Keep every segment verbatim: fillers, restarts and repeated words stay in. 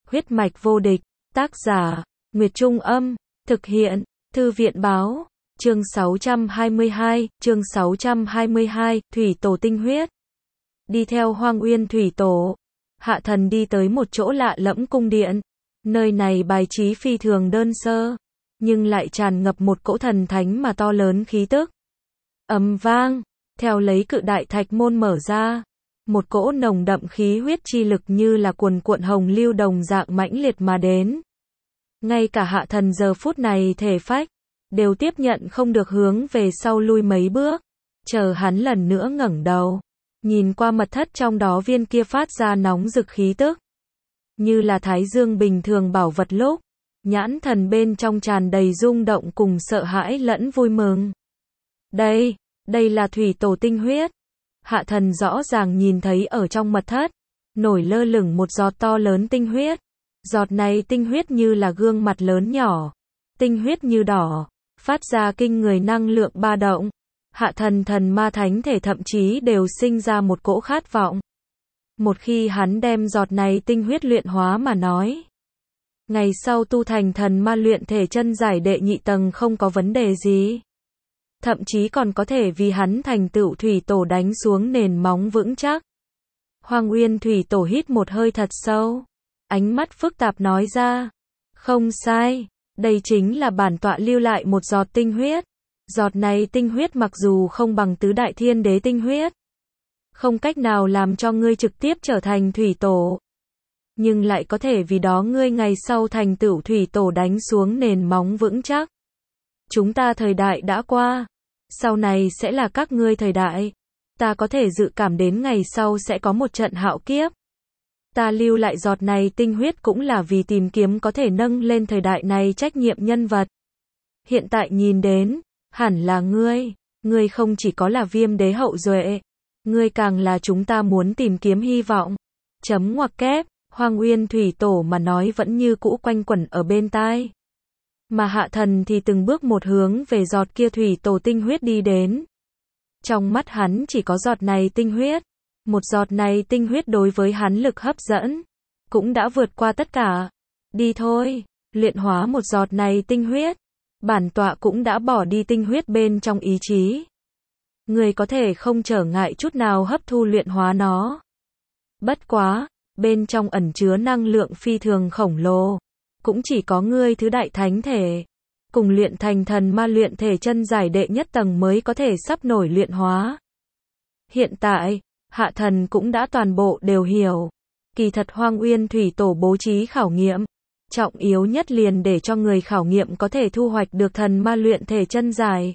Huyết mạch vô địch, tác giả, Nguyệt Trung Âm, thực hiện, Thư viện Báo, chương sáu trăm hai mươi hai, chương sáu trăm hai mươi hai, Thủy Tổ tinh huyết. Đi theo Hoang Uyên Thủy Tổ, Hạ Thần đi tới một chỗ lạ lẫm cung điện. Nơi này bài trí phi thường đơn sơ, nhưng lại tràn ngập một cỗ thần thánh mà to lớn khí tức. Ầm vang, theo lấy cự đại thạch môn mở ra, một cỗ nồng đậm khí huyết chi lực như là cuồn cuộn hồng lưu đồng dạng mãnh liệt mà đến. Ngay cả Hạ Thần giờ phút này thể phách đều tiếp nhận không được, hướng về sau lui mấy bước, chờ hắn lần nữa ngẩng đầu, nhìn qua mật thất trong đó viên kia phát ra nóng rực khí tức, như là thái dương bình thường bảo vật lúc, nhãn thần bên trong tràn đầy rung động cùng sợ hãi lẫn vui mừng. Đây, đây là Thủy Tổ tinh huyết. Hạ Thần rõ ràng nhìn thấy ở trong mật thất, nổi lơ lửng một giọt to lớn tinh huyết. Giọt này tinh huyết như là gương mặt lớn nhỏ, tinh huyết như đỏ, phát ra kinh người năng lượng ba động. Hạ Thần thần ma thánh thể thậm chí đều sinh ra một cỗ khát vọng. Một khi hắn đem giọt này tinh huyết luyện hóa mà nói, ngày sau tu thành thần ma luyện thể chân giải đệ nhị tầng không có vấn đề gì. Thậm chí còn có thể vì hắn thành tựu Thủy Tổ đánh xuống nền móng vững chắc. Hoang Uyên Thủy Tổ hít một hơi thật sâu, ánh mắt phức tạp nói ra, không sai, đây chính là bản tọa lưu lại một giọt tinh huyết. Giọt này tinh huyết mặc dù không bằng tứ đại thiên đế tinh huyết, không cách nào làm cho ngươi trực tiếp trở thành Thủy Tổ, nhưng lại có thể vì đó ngươi ngày sau thành tựu Thủy Tổ đánh xuống nền móng vững chắc. Chúng ta thời đại đã qua, sau này sẽ là các ngươi thời đại. Ta có thể dự cảm đến ngày sau sẽ có một trận hạo kiếp. Ta lưu lại giọt này tinh huyết cũng là vì tìm kiếm có thể nâng lên thời đại này trách nhiệm nhân vật. Hiện tại nhìn đến, hẳn là ngươi, ngươi không chỉ có là Viêm đế hậu duệ, ngươi càng là chúng ta muốn tìm kiếm hy vọng. Chấm ngoặc kép, Hoang Uyên Thủy Tổ mà nói vẫn như cũ quanh quẩn ở bên tai. Mà Hạ Thần thì từng bước một hướng về giọt kia Thủy Tổ tinh huyết đi đến. Trong mắt hắn chỉ có giọt này tinh huyết. Một giọt này tinh huyết đối với hắn lực hấp dẫn, cũng đã vượt qua tất cả. Đi thôi, luyện hóa một giọt này tinh huyết. Bản tọa cũng đã bỏ đi tinh huyết bên trong ý chí. Người có thể không trở ngại chút nào hấp thu luyện hóa nó. Bất quá, bên trong ẩn chứa năng lượng phi thường khổng lồ. Cũng chỉ có ngươi thứ đại thánh thể, cùng luyện thành thần ma luyện thể chân giải đệ nhất tầng mới có thể sắp nổi luyện hóa. Hiện tại, Hạ Thần cũng đã toàn bộ đều hiểu. Kỳ thật Hoang Uyên Thủy Tổ bố trí khảo nghiệm, trọng yếu nhất liền để cho người khảo nghiệm có thể thu hoạch được thần ma luyện thể chân giải.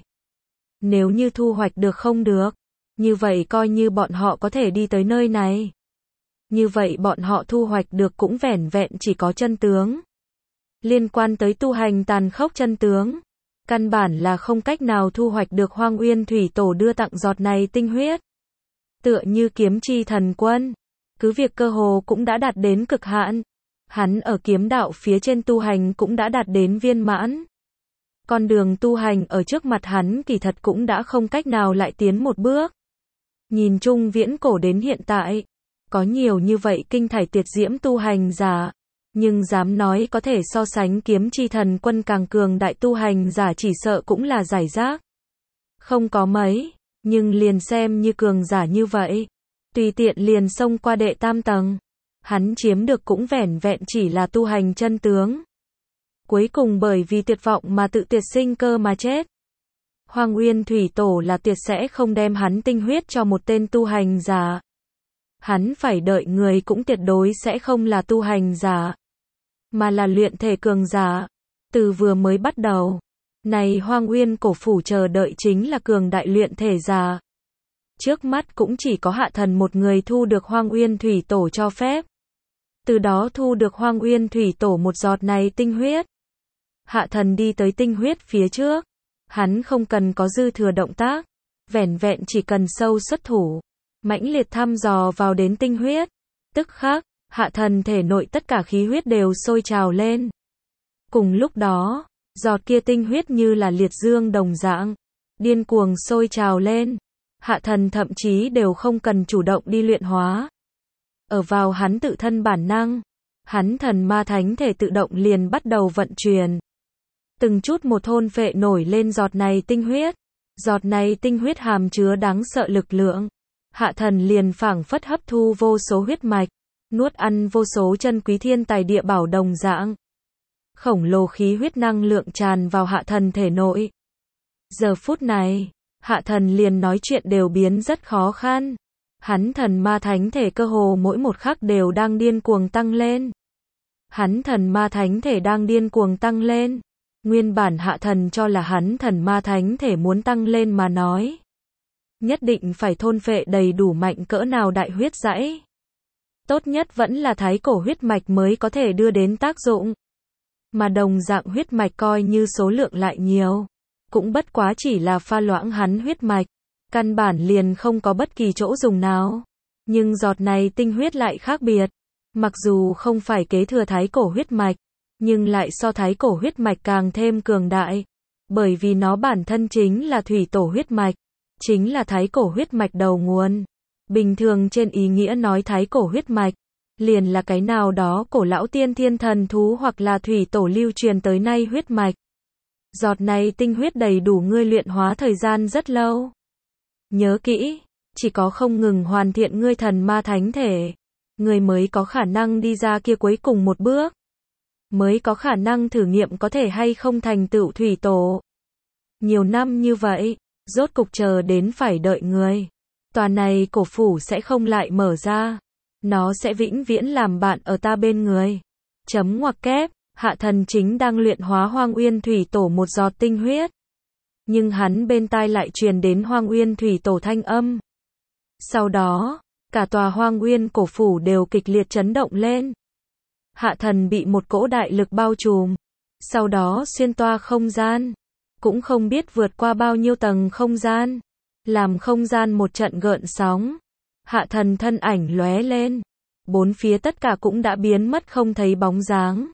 Nếu như thu hoạch được không được, như vậy coi như bọn họ có thể đi tới nơi này. Như vậy bọn họ thu hoạch được cũng vẻn vẹn chỉ có chân tướng. Liên quan tới tu hành tàn khốc chân tướng, căn bản là không cách nào thu hoạch được. Hoang Uyên Thủy Tổ đưa tặng giọt này tinh huyết. Tựa như kiếm chi thần quân, cứ việc cơ hồ cũng đã đạt đến cực hạn. Hắn ở kiếm đạo phía trên tu hành cũng đã đạt đến viên mãn. Con đường tu hành ở trước mặt hắn kỳ thật cũng đã không cách nào lại tiến một bước. Nhìn chung viễn cổ đến hiện tại, có nhiều như vậy kinh thải tuyệt diễm tu hành giả, nhưng dám nói có thể so sánh kiếm chi thần quân càng cường đại tu hành giả chỉ sợ cũng là giải rác. Không có mấy, nhưng liền xem như cường giả như vậy, tùy tiện liền xông qua đệ tam tầng, hắn chiếm được cũng vẻn vẹn chỉ là tu hành chân tướng. Cuối cùng bởi vì tuyệt vọng mà tự tuyệt sinh cơ mà chết. Hoang Uyên Thủy Tổ là tuyệt sẽ không đem hắn tinh huyết cho một tên tu hành giả. Hắn phải đợi người cũng tuyệt đối sẽ không là tu hành giả, mà là luyện thể cường giả. Từ vừa mới bắt đầu, này Hoang Uyên cổ phủ chờ đợi chính là cường đại luyện thể giả. Trước mắt cũng chỉ có Hạ Thần một người thu được Hoang Uyên Thủy Tổ cho phép. Từ đó thu được Hoang Uyên Thủy Tổ một giọt này tinh huyết. Hạ Thần đi tới tinh huyết phía trước. Hắn không cần có dư thừa động tác, vẻn vẹn chỉ cần sâu xuất thủ, mãnh liệt thăm dò vào đến tinh huyết. Tức khắc, Hạ Thần thể nội tất cả khí huyết đều sôi trào lên. Cùng lúc đó, giọt kia tinh huyết như là liệt dương đồng dạng, điên cuồng sôi trào lên. Hạ Thần thậm chí đều không cần chủ động đi luyện hóa. Ở vào hắn tự thân bản năng, hắn thần ma thánh thể tự động liền bắt đầu vận chuyển. Từng chút một thôn phệ nổi lên giọt này tinh huyết. Giọt này tinh huyết hàm chứa đáng sợ lực lượng. Hạ thần liền phảng phất hấp thu vô số huyết mạch, nuốt ăn vô số chân quý thiên tài địa bảo đồng dạng. Khổng lồ khí huyết năng lượng tràn vào hạ thần thể nội. Giờ phút này, hạ thần liền nói chuyện đều biến rất khó khăn. Hắn thần ma thánh thể cơ hồ mỗi một khắc đều đang điên cuồng tăng lên. Hắn thần ma thánh thể đang điên cuồng tăng lên. Nguyên bản hạ thần cho là hắn thần ma thánh thể muốn tăng lên mà nói. Nhất định phải thôn phệ đầy đủ mạnh cỡ nào đại huyết dãy. Tốt nhất vẫn là thái cổ huyết mạch mới có thể đưa đến tác dụng. Mà đồng dạng huyết mạch coi như số lượng lại nhiều. Cũng bất quá chỉ là pha loãng hắn huyết mạch. Căn bản liền không có bất kỳ chỗ dùng nào. Nhưng giọt này tinh huyết lại khác biệt. Mặc dù không phải kế thừa thái cổ huyết mạch, nhưng lại so thái cổ huyết mạch càng thêm cường đại. Bởi vì nó bản thân chính là thủy tổ huyết mạch. Chính là thái cổ huyết mạch đầu nguồn. Bình thường trên ý nghĩa nói thái cổ huyết mạch, liền là cái nào đó cổ lão tiên thiên thần thú hoặc là thủy tổ lưu truyền tới nay huyết mạch. Giọt này tinh huyết đầy đủ ngươi luyện hóa thời gian rất lâu. Nhớ kỹ, chỉ có không ngừng hoàn thiện ngươi thần ma thánh thể, ngươi mới có khả năng đi ra kia cuối cùng một bước. Mới có khả năng thử nghiệm có thể hay không thành tựu thủy tổ. Nhiều năm như vậy, rốt cục chờ đến phải đợi ngươi. Tòa này cổ phủ sẽ không lại mở ra. Nó sẽ vĩnh viễn làm bạn ở ta bên người. Chấm ngoặc kép, hạ thần chính đang luyện hóa Hoang Uyên Thủy Tổ một giọt tinh huyết. Nhưng hắn bên tai lại truyền đến Hoang Uyên Thủy Tổ thanh âm. Sau đó, cả tòa Hoang Uyên cổ phủ đều kịch liệt chấn động lên. Hạ thần bị một cỗ đại lực bao trùm. Sau đó xuyên toa không gian. Cũng không biết vượt qua bao nhiêu tầng không gian. Làm không gian một trận gợn sóng. Hạ thần thân ảnh lóe lên. Bốn phía tất cả cũng đã biến mất không thấy bóng dáng.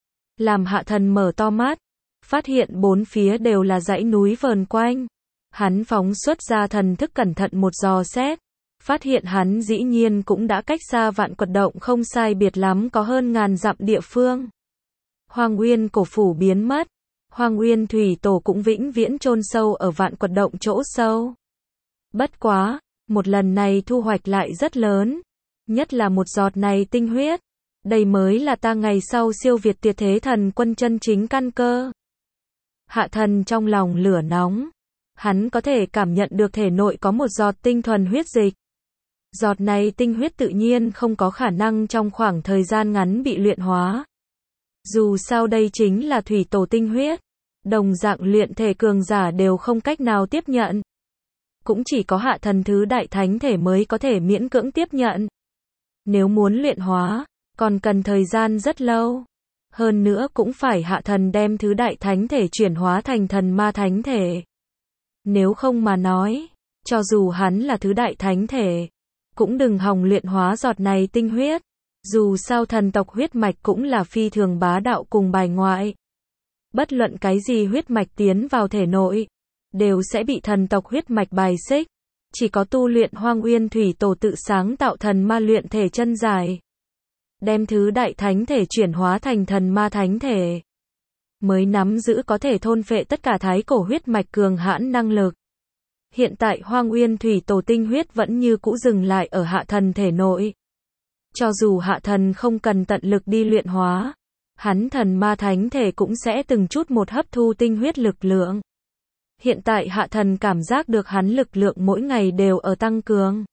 Làm hạ thần mở to mắt. Phát hiện bốn phía đều là dãy núi vờn quanh. Hắn phóng xuất ra thần thức cẩn thận một dò xét. Phát hiện hắn dĩ nhiên cũng đã cách xa Vạn Quật Động không sai biệt lắm có hơn ngàn dặm địa phương. Hoang Uyên cổ phủ biến mất. Hoang Uyên Thủy Tổ cũng vĩnh viễn chôn sâu ở Vạn Quật Động chỗ sâu. Bất quá, một lần này thu hoạch lại rất lớn. Nhất là một giọt này tinh huyết. Đây mới là ta ngày sau siêu việt tuyệt thế thần quân chân chính căn cơ. Hạ thần trong lòng lửa nóng. Hắn có thể cảm nhận được thể nội có một giọt tinh thuần huyết dịch. Giọt này tinh huyết tự nhiên không có khả năng trong khoảng thời gian ngắn bị luyện hóa. Dù sao đây chính là thủy tổ tinh huyết. Đồng dạng luyện thể cường giả đều không cách nào tiếp nhận. Cũng chỉ có hạ thần thứ đại thánh thể mới có thể miễn cưỡng tiếp nhận. Nếu muốn luyện hóa, còn cần thời gian rất lâu. Hơn nữa cũng phải hạ thần đem thứ đại thánh thể chuyển hóa thành thần ma thánh thể. Nếu không mà nói, cho dù hắn là thứ đại thánh thể, cũng đừng hòng luyện hóa giọt này tinh huyết. Dù sao thần tộc huyết mạch cũng là phi thường bá đạo cùng bài ngoại. Bất luận cái gì huyết mạch tiến vào thể nội, đều sẽ bị thần tộc huyết mạch bài xích. Chỉ có tu luyện Hoang Uyên Thủy Tổ tự sáng tạo thần ma luyện thể chân giải. Đem thứ đại thánh thể chuyển hóa thành thần ma thánh thể. Mới nắm giữ có thể thôn phệ tất cả thái cổ huyết mạch cường hãn năng lực. Hiện tại Hoang Uyên Thủy Tổ tinh huyết vẫn như cũ dừng lại ở hạ thần thể nội. Cho dù hạ thần không cần tận lực đi luyện hóa, hắn thần ma thánh thể cũng sẽ từng chút một hấp thu tinh huyết lực lượng. Hiện tại hạ thần cảm giác được hắn lực lượng mỗi ngày đều ở tăng cường.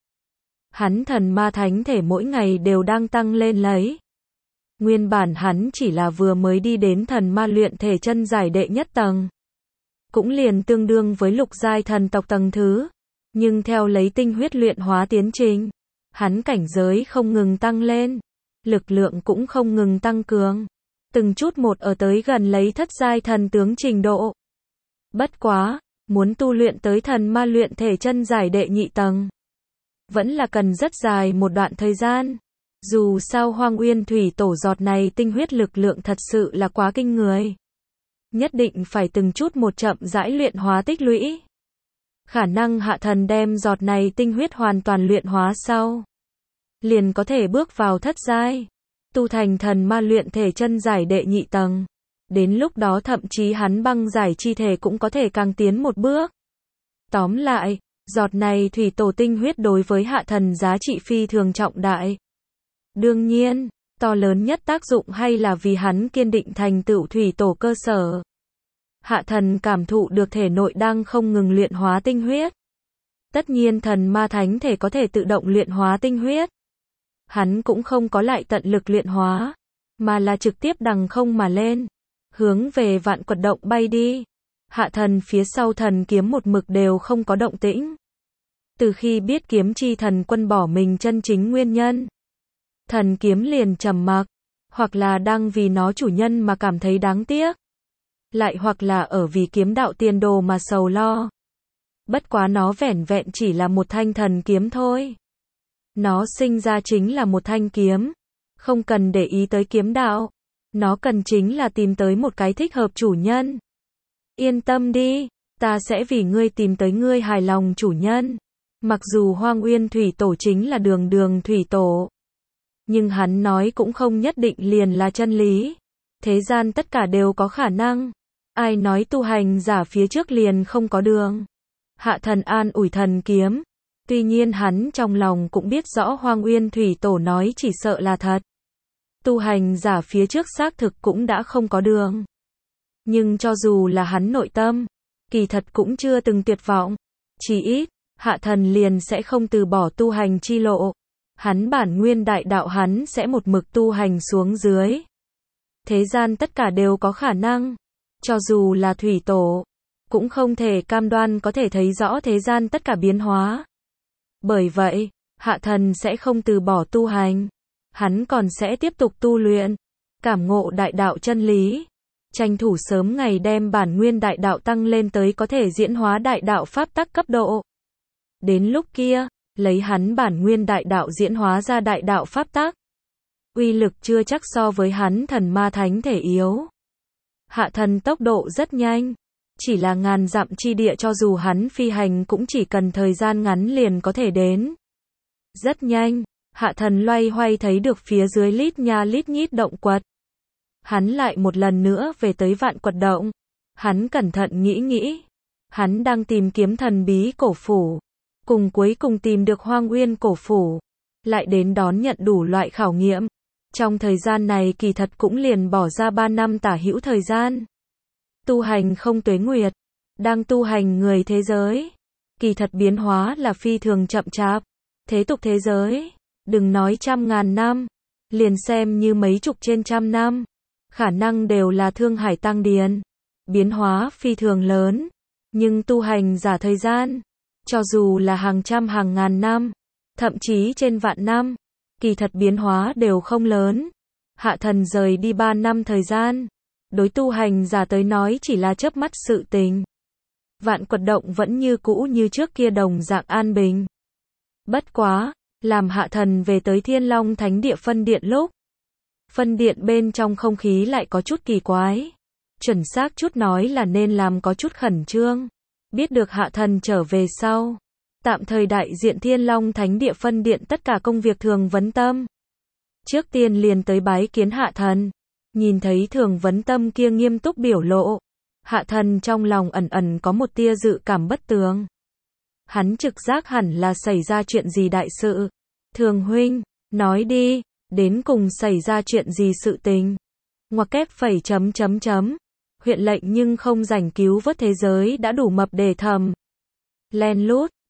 Hắn thần ma thánh thể mỗi ngày đều đang tăng lên lấy. Nguyên bản hắn chỉ là vừa mới đi đến thần ma luyện thể chân giải đệ nhất tầng. Cũng liền tương đương với lục giai thần tộc tầng thứ. Nhưng theo lấy tinh huyết luyện hóa tiến trình, hắn cảnh giới không ngừng tăng lên. Lực lượng cũng không ngừng tăng cường. Từng chút một ở tới gần lấy thất giai thần tướng trình độ. Bất quá, muốn tu luyện tới thần ma luyện thể chân giải đệ nhị tầng. Vẫn là cần rất dài một đoạn thời gian. Dù sao Hoang Uyên Thủy Tổ giọt này tinh huyết lực lượng thật sự là quá kinh người. Nhất định phải từng chút một chậm rãi luyện hóa tích lũy. Khả năng hạ thần đem giọt này tinh huyết hoàn toàn luyện hóa sau. Liền có thể bước vào thất giai. tu thành thần ma luyện thể chân giải đệ nhị tầng. Đến lúc đó thậm chí hắn băng giải chi thể cũng có thể càng tiến một bước. Tóm lại, giọt này thủy tổ tinh huyết đối với hạ thần giá trị phi thường trọng đại. Đương nhiên, to lớn nhất tác dụng hay là vì hắn kiên định thành tựu thủy tổ cơ sở. Hạ thần cảm thụ được thể nội đang không ngừng luyện hóa tinh huyết. Tất nhiên thần ma thánh thể có thể tự động luyện hóa tinh huyết. Hắn cũng không có lại tận lực luyện hóa, mà là trực tiếp đằng không mà lên, hướng về vạn quật động bay đi. Hạ thần phía sau thần kiếm một mực đều không có động tĩnh. Từ khi biết kiếm chi thần quân bỏ mình chân chính nguyên nhân, thần kiếm liền trầm mặc, hoặc là đang vì nó chủ nhân mà cảm thấy đáng tiếc, lại hoặc là ở vì kiếm đạo tiền đồ mà sầu lo. Bất quá nó vẻn vẹn chỉ là một thanh thần kiếm thôi. Nó sinh ra chính là một thanh kiếm, không cần để ý tới kiếm đạo. Nó cần chính là tìm tới một cái thích hợp chủ nhân. Yên tâm đi, ta sẽ vì ngươi tìm tới ngươi hài lòng chủ nhân. Mặc dù Hoang Uyên Thủy Tổ chính là Đường Đường Thủy Tổ, nhưng hắn nói cũng không nhất định liền là chân lý. Thế gian tất cả đều có khả năng. Ai nói tu hành giả phía trước liền không có đường. Hạ thần an ủi thần kiếm. Tuy nhiên hắn trong lòng cũng biết rõ Hoang Uyên Thủy Tổ nói chỉ sợ là thật. Tu hành giả phía trước xác thực cũng đã không có đường. Nhưng cho dù là hắn nội tâm, kỳ thật cũng chưa từng tuyệt vọng. Chỉ ít, hạ thần liền sẽ không từ bỏ tu hành chi lộ. Hắn bản nguyên đại đạo hắn sẽ một mực tu hành xuống dưới. Thế gian tất cả đều có khả năng. Cho dù là Thủy Tổ, cũng không thể cam đoan có thể thấy rõ thế gian tất cả biến hóa. Bởi vậy, hạ thần sẽ không từ bỏ tu hành. Hắn còn sẽ tiếp tục tu luyện, cảm ngộ đại đạo chân lý, tranh thủ sớm ngày đem bản nguyên đại đạo tăng lên tới có thể diễn hóa đại đạo pháp tắc cấp độ. Đến lúc kia, lấy hắn bản nguyên đại đạo diễn hóa ra đại đạo pháp tắc, uy lực chưa chắc so với hắn thần ma thánh thể yếu. Hạ thần tốc độ rất nhanh, chỉ là ngàn dặm chi địa cho dù hắn phi hành cũng chỉ cần thời gian ngắn liền có thể đến. Rất nhanh, hạ thần loay hoay thấy được phía dưới lít nha lít nhít động quật. Hắn lại một lần nữa về tới vạn quật động. Hắn cẩn thận nghĩ nghĩ. Hắn đang tìm kiếm thần bí cổ phủ. Cùng cuối cùng tìm được Hoang Uyên cổ phủ. Lại đến đón nhận đủ loại khảo nghiệm. Trong thời gian này kỳ thật cũng liền bỏ ra ba năm tả hữu thời gian. Tu hành không tuế nguyệt. Đang tu hành người thế giới. Kỳ thật biến hóa là phi thường chậm chạp. Thế tục thế giới, đừng nói trăm ngàn năm, liền xem như mấy chục trên trăm năm, khả năng đều là thương hải tăng điền. Biến hóa phi thường lớn, nhưng tu hành giả thời gian, cho dù là hàng trăm hàng ngàn năm, thậm chí trên vạn năm, kỳ thật biến hóa đều không lớn. Hạ thần rời đi ba năm thời gian, đối tu hành giả tới nói chỉ là chớp mắt sự tình. Vạn quật động vẫn như cũ như trước kia đồng dạng an bình. Bất quá, làm hạ thần về tới Thiên Long Thánh Địa phân điện lúc, phân điện bên trong không khí lại có chút kỳ quái. Chuẩn xác chút nói là nên làm có chút khẩn trương. Biết được hạ thần trở về sau, tạm thời đại diện Thiên Long Thánh Địa phân điện tất cả công việc Thường Vấn Tâm. Trước tiên liền tới bái kiến hạ thần, nhìn thấy Thường Vấn Tâm kia nghiêm túc biểu lộ, hạ thần trong lòng ẩn ẩn có một tia dự cảm bất tường. Hắn trực giác hẳn là xảy ra chuyện gì đại sự. Thường huynh, nói đi, đến cùng xảy ra chuyện gì sự tình. Ngoặc kép phẩy chấm chấm chấm. Huyện lệnh nhưng không rảnh cứu vớt thế giới đã đủ mập để thầm. Len lút,